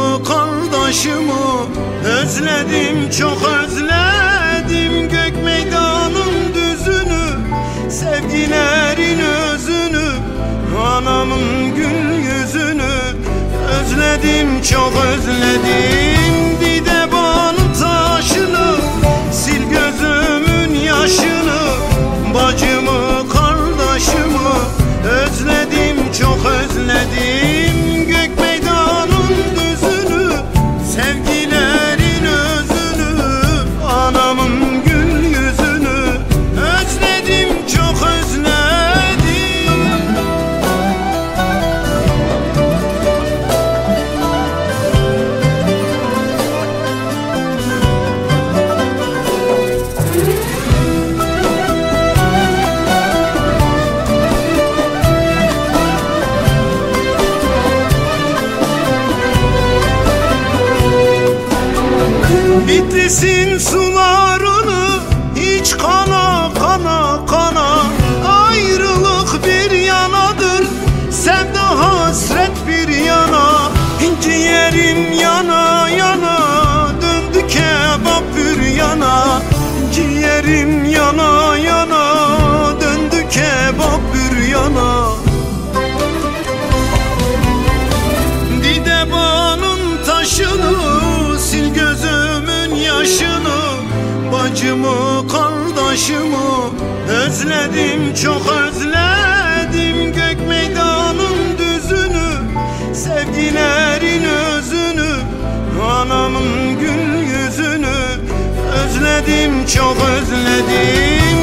Bacımı, kardeşimi özledim, çok özledim. Gök meydanın düzünü, sevgilerin özünü, anamın gül yüzünü özledim, çok özledim. Didebanın taşını, sil gözümün yaşını. Bacımı, kardeşimi özledim, çok özledim. Gök meydanın düzünü, sevgilerin özünü, anamın gül yüzünü özledim, çok özledim. Bitlis'in sularını hiç kana kana kana. Ayrılık bir yanadır, sevda hasret bir yana. Ciğerim yana yana, döndü kebap bir yana. Ciğerim yana yana, döndü kebap bir yana. Didebanın taşını, sil gözümün yaşını. Bacımı, kardeşimi özledim, çok özledim. Gök meydanın düzünü, sevgilerin özünü, anamın gül yüzünü özledim, çok özledim.